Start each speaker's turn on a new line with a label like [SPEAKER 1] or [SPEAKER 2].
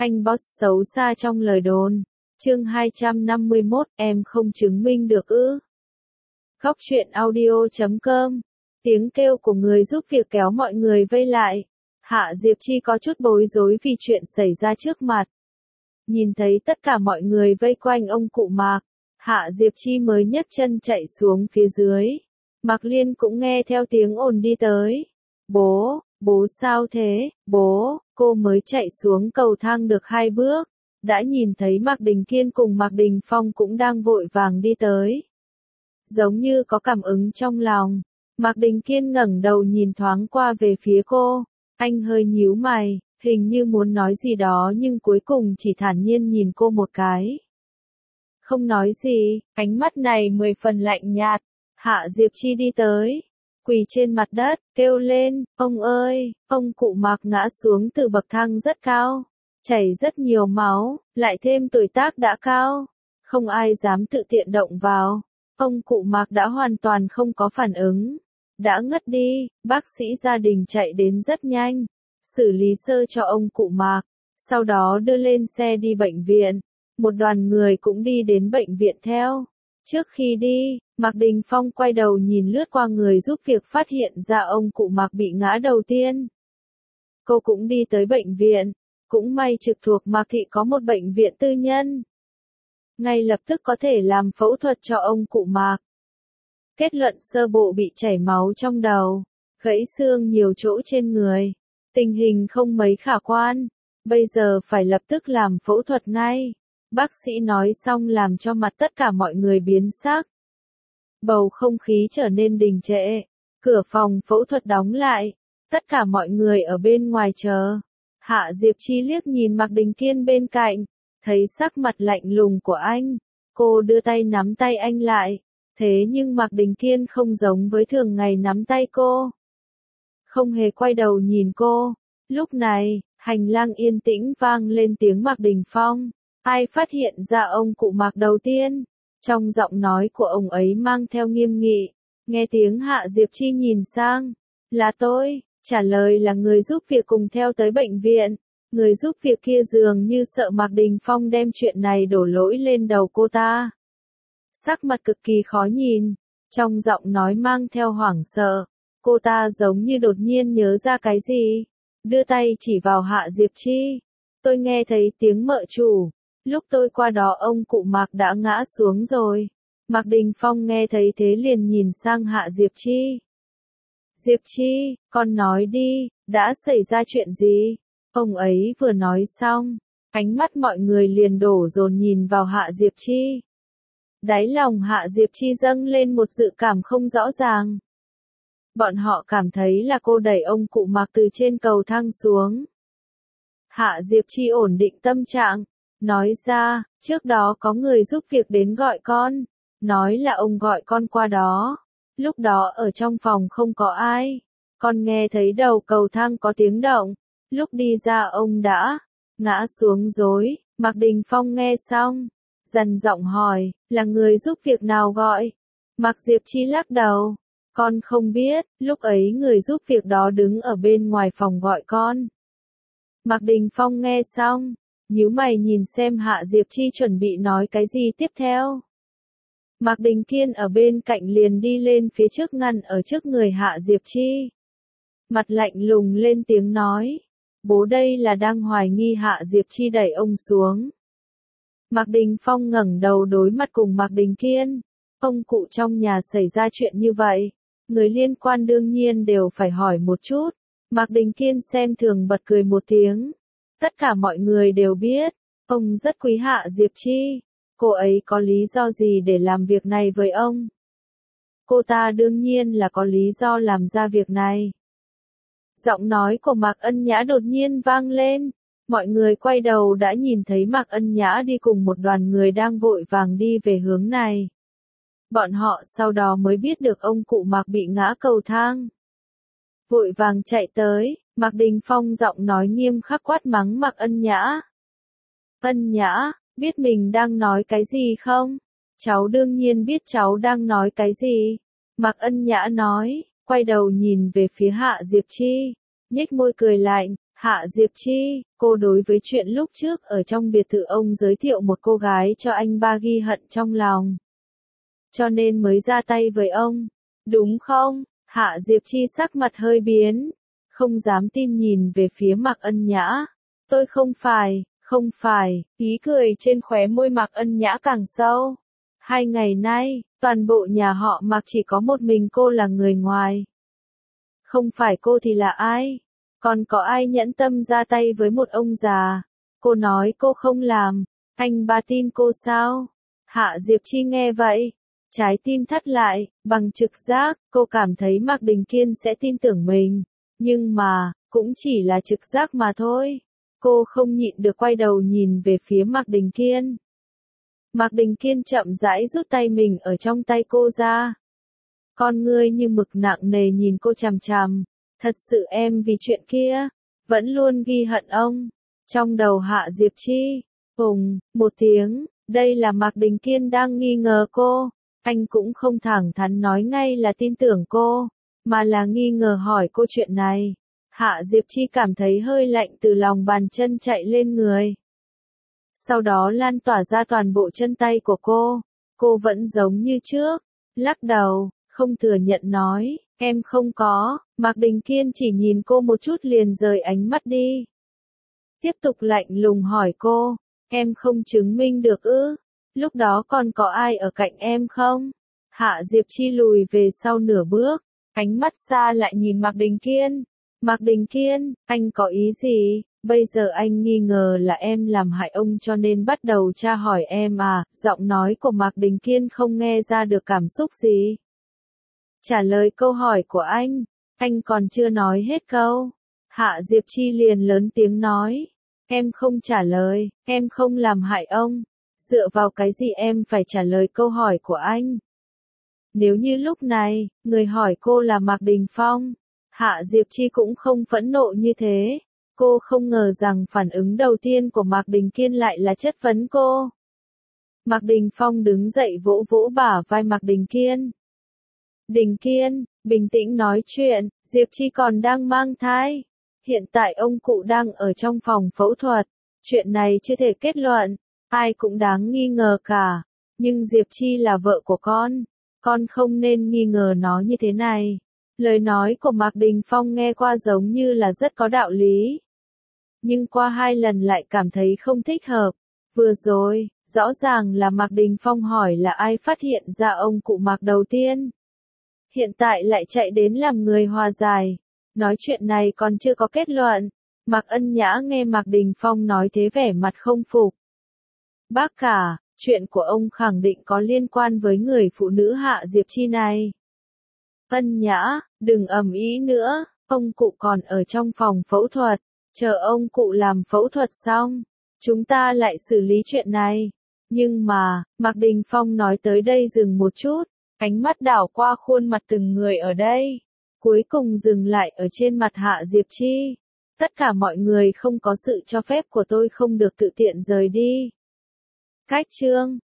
[SPEAKER 1] Anh boss xấu xa trong lời đồn. Chương 251, em không chứng minh được ư. Góc truyện audio.com. Tiếng kêu của người giúp việc kéo mọi người vây lại. Hạ Diệp Chi có chút bối rối vì chuyện xảy ra trước mặt. Nhìn thấy tất cả mọi người vây quanh ông cụ Mạc, Hạ Diệp Chi mới nhấc chân chạy xuống phía dưới. Mạc Liên cũng nghe theo tiếng ồn đi tới. Bố sao thế, bố, cô mới chạy xuống cầu thang được 2 bước. Đã nhìn thấy Mạc Đình Kiên cùng Mạc Đình Phong cũng đang vội vàng đi tới. Giống như có cảm ứng trong lòng, Mạc Đình Kiên ngẩng đầu nhìn thoáng qua về phía cô. Anh hơi nhíu mày, hình như muốn nói gì đó nhưng cuối cùng chỉ thản nhiên nhìn cô một cái. Không nói gì, ánh mắt này 10 phần lạnh nhạt. Hạ Diệp Chi đi tới, quỳ trên mặt đất, kêu lên, ông ơi, ông cụ Mạc ngã xuống từ bậc thang rất cao, chảy rất nhiều máu, lại thêm tuổi tác đã cao, không ai dám tự tiện động vào. Ông cụ Mạc đã hoàn toàn không có phản ứng, đã ngất đi, bác sĩ gia đình chạy đến rất nhanh, xử lý sơ cho ông cụ Mạc, sau đó đưa lên xe đi bệnh viện. Một đoàn người cũng đi đến bệnh viện theo. Trước khi đi, Mạc Đình Phong quay đầu nhìn lướt qua người giúp việc phát hiện ra ông cụ Mạc bị ngã đầu tiên. Cô cũng đi tới bệnh viện, cũng may trực thuộc Mạc Thị có một bệnh viện tư nhân. Ngay lập tức có thể làm phẫu thuật cho ông cụ Mạc. Kết luận sơ bộ bị chảy máu trong đầu, gãy xương nhiều chỗ trên người. Tình hình không mấy khả quan, bây giờ phải lập tức làm phẫu thuật ngay. Bác sĩ nói xong làm cho mặt tất cả mọi người biến sắc. Bầu không khí trở nên đình trệ. Cửa phòng phẫu thuật đóng lại. Tất cả mọi người ở bên ngoài chờ. Hạ Diệp Chi liếc nhìn Mạc Đình Kiên bên cạnh. Thấy sắc mặt lạnh lùng của anh. Cô đưa tay nắm tay anh lại. Thế nhưng Mạc Đình Kiên không giống với thường ngày nắm tay cô. Không hề quay đầu nhìn cô. Lúc này, hành lang yên tĩnh vang lên tiếng Mạc Đình Phong. Ai phát hiện ra ông cụ Mạc đầu tiên? Trong giọng nói của ông ấy mang theo nghiêm nghị. Nghe tiếng Hạ Diệp Chi nhìn sang. Là tôi, trả lời là người giúp việc cùng theo tới bệnh viện. Người giúp việc kia dường như sợ Mạc Đình Phong đem chuyện này đổ lỗi lên đầu cô ta. Sắc mặt cực kỳ khó nhìn. Trong giọng nói mang theo hoảng sợ. Cô ta giống như đột nhiên nhớ ra cái gì. Đưa tay chỉ vào Hạ Diệp Chi. Tôi nghe thấy tiếng mợ chủ. Lúc tôi qua đó ông cụ Mạc đã ngã xuống rồi. Mạc Đình Phong nghe thấy thế liền nhìn sang Hạ Diệp Chi. Diệp Chi, con nói đi, đã xảy ra chuyện gì? Ông ấy vừa nói xong, ánh mắt mọi người liền đổ dồn nhìn vào Hạ Diệp Chi. Đáy lòng Hạ Diệp Chi dâng lên một dự cảm không rõ ràng. Bọn họ cảm thấy là cô đẩy ông cụ Mạc từ trên cầu thang xuống. Hạ Diệp Chi ổn định tâm trạng. Nói ra, trước đó có người giúp việc đến gọi con. Nói là ông gọi con qua đó. Lúc đó ở trong phòng không có ai. Con nghe thấy đầu cầu thang có tiếng động. Lúc đi ra ông đã ngã xuống rồi. Mạc Đình Phong nghe xong, dằn giọng hỏi, là người giúp việc nào gọi? Mạc Diệp Chi lắc đầu. Con không biết, lúc ấy người giúp việc đó đứng ở bên ngoài phòng gọi con. Mạc Đình Phong nghe xong, nhíu mày nhìn xem Hạ Diệp Chi chuẩn bị nói cái gì tiếp theo. Mạc Đình Kiên ở bên cạnh liền đi lên phía trước ngăn ở trước người Hạ Diệp Chi. Mặt lạnh lùng lên tiếng nói. Bố đây là đang hoài nghi Hạ Diệp Chi đẩy ông xuống. Mạc Đình Phong ngẩng đầu đối mặt cùng Mạc Đình Kiên. Ông cụ trong nhà xảy ra chuyện như vậy. Người liên quan đương nhiên đều phải hỏi một chút. Mạc Đình Kiên xem thường bật cười một tiếng. Tất cả mọi người đều biết, ông rất quý Hạ Diệp Chi. Cô ấy có lý do gì để làm việc này với ông? Cô ta đương nhiên là có lý do làm ra việc này. Giọng nói của Mạc Ân Nhã đột nhiên vang lên. Mọi người quay đầu đã nhìn thấy Mạc Ân Nhã đi cùng một đoàn người đang vội vàng đi về hướng này. Bọn họ sau đó mới biết được ông cụ Mạc bị ngã cầu thang. Vội vàng chạy tới, Mạc Đình Phong giọng nói nghiêm khắc quát mắng Mạc Ân Nhã. Ân Nhã, biết mình đang nói cái gì không? Cháu đương nhiên biết cháu đang nói cái gì. Mạc Ân Nhã nói, quay đầu nhìn về phía Hạ Diệp Chi, nhếch môi cười lạnh, Hạ Diệp Chi, cô đối với chuyện lúc trước ở trong biệt thự ông giới thiệu một cô gái cho anh ba ghi hận trong lòng. Cho nên mới ra tay với ông. Đúng không? Hạ Diệp Chi sắc mặt hơi biến. Không dám tin nhìn về phía Mạc Ân Nhã. Tôi không phải, ý cười trên khóe môi Mạc Ân Nhã càng sâu. 2 ngày nay, toàn bộ nhà họ Mạc chỉ có một mình cô là người ngoài. Không phải cô thì là ai? Còn có ai nhẫn tâm ra tay với một ông già? Cô nói cô không làm, anh ba tin cô sao? Hạ Diệp Chi nghe vậy, trái tim thắt lại, bằng trực giác, cô cảm thấy Mạc Đình Kiên sẽ tin tưởng mình. Nhưng mà, cũng chỉ là trực giác mà thôi. Cô không nhịn được quay đầu nhìn về phía Mạc Đình Kiên. Mạc Đình Kiên chậm rãi rút tay mình ở trong tay cô ra. Con ngươi như mực nặng nề nhìn cô chằm chằm. Thật sự em vì chuyện kia, vẫn luôn ghi hận ông. Trong đầu Hạ Diệp Chi, một tiếng, đây là Mạc Đình Kiên đang nghi ngờ cô. Anh cũng không thẳng thắn nói ngay là tin tưởng cô, mà là nghi ngờ hỏi cô chuyện này. Hạ Diệp Chi cảm thấy hơi lạnh từ lòng bàn chân chạy lên người. Sau đó lan tỏa ra toàn bộ chân tay của cô. Cô vẫn giống như trước, lắc đầu, không thừa nhận nói, em không có. Mạc Đình Kiên chỉ nhìn cô một chút liền rời ánh mắt đi. Tiếp tục lạnh lùng hỏi cô, em không chứng minh được ư? Lúc đó còn có ai ở cạnh em không? Hạ Diệp Chi lùi về sau nửa bước, ánh mắt xa lại nhìn Mạc Đình Kiên. Mạc Đình Kiên, anh có ý gì? Bây giờ anh nghi ngờ là em làm hại ông cho nên bắt đầu tra hỏi em à? Giọng nói của Mạc Đình Kiên không nghe ra được cảm xúc gì. Trả lời câu hỏi của anh còn chưa nói hết câu. Hạ Diệp Chi liền lớn tiếng nói, em không trả lời, em không làm hại ông. Dựa vào cái gì em phải trả lời câu hỏi của anh? Nếu như lúc này, người hỏi cô là Mạc Đình Phong, Hạ Diệp Chi cũng không phẫn nộ như thế. Cô không ngờ rằng phản ứng đầu tiên của Mạc Đình Kiên lại là chất vấn cô. Mạc Đình Phong đứng dậy vỗ vỗ bả vai Mạc Đình Kiên. Đình Kiên, bình tĩnh nói chuyện, Diệp Chi còn đang mang thai. Hiện tại ông cụ đang ở trong phòng phẫu thuật. Chuyện này chưa thể kết luận, ai cũng đáng nghi ngờ cả. Nhưng Diệp Chi là vợ của con không nên nghi ngờ nó như thế này. Lời nói của Mạc Đình Phong nghe qua giống như là rất có đạo lý. Nhưng qua 2 lần lại cảm thấy không thích hợp. Vừa rồi, rõ ràng là Mạc Đình Phong hỏi là ai phát hiện ra ông cụ Mạc đầu tiên. Hiện tại lại chạy đến làm người hòa giải. Nói chuyện này còn chưa có kết luận. Mạc Ân Nhã nghe Mạc Đình Phong nói thế vẻ mặt không phục. Bác cả, chuyện của ông khẳng định có liên quan với người phụ nữ Hạ Diệp Chi này. Ân Nhã, đừng ầm ĩ nữa, ông cụ còn ở trong phòng phẫu thuật. Chờ ông cụ làm phẫu thuật xong, chúng ta lại xử lý chuyện này. Nhưng mà, Mạc Đình Phong nói tới đây dừng một chút, ánh mắt đảo qua khuôn mặt từng người ở đây. Cuối cùng dừng lại ở trên mặt Hạ Diệp Chi. Tất cả mọi người không có sự cho phép của tôi không được tự tiện rời đi. Cách chương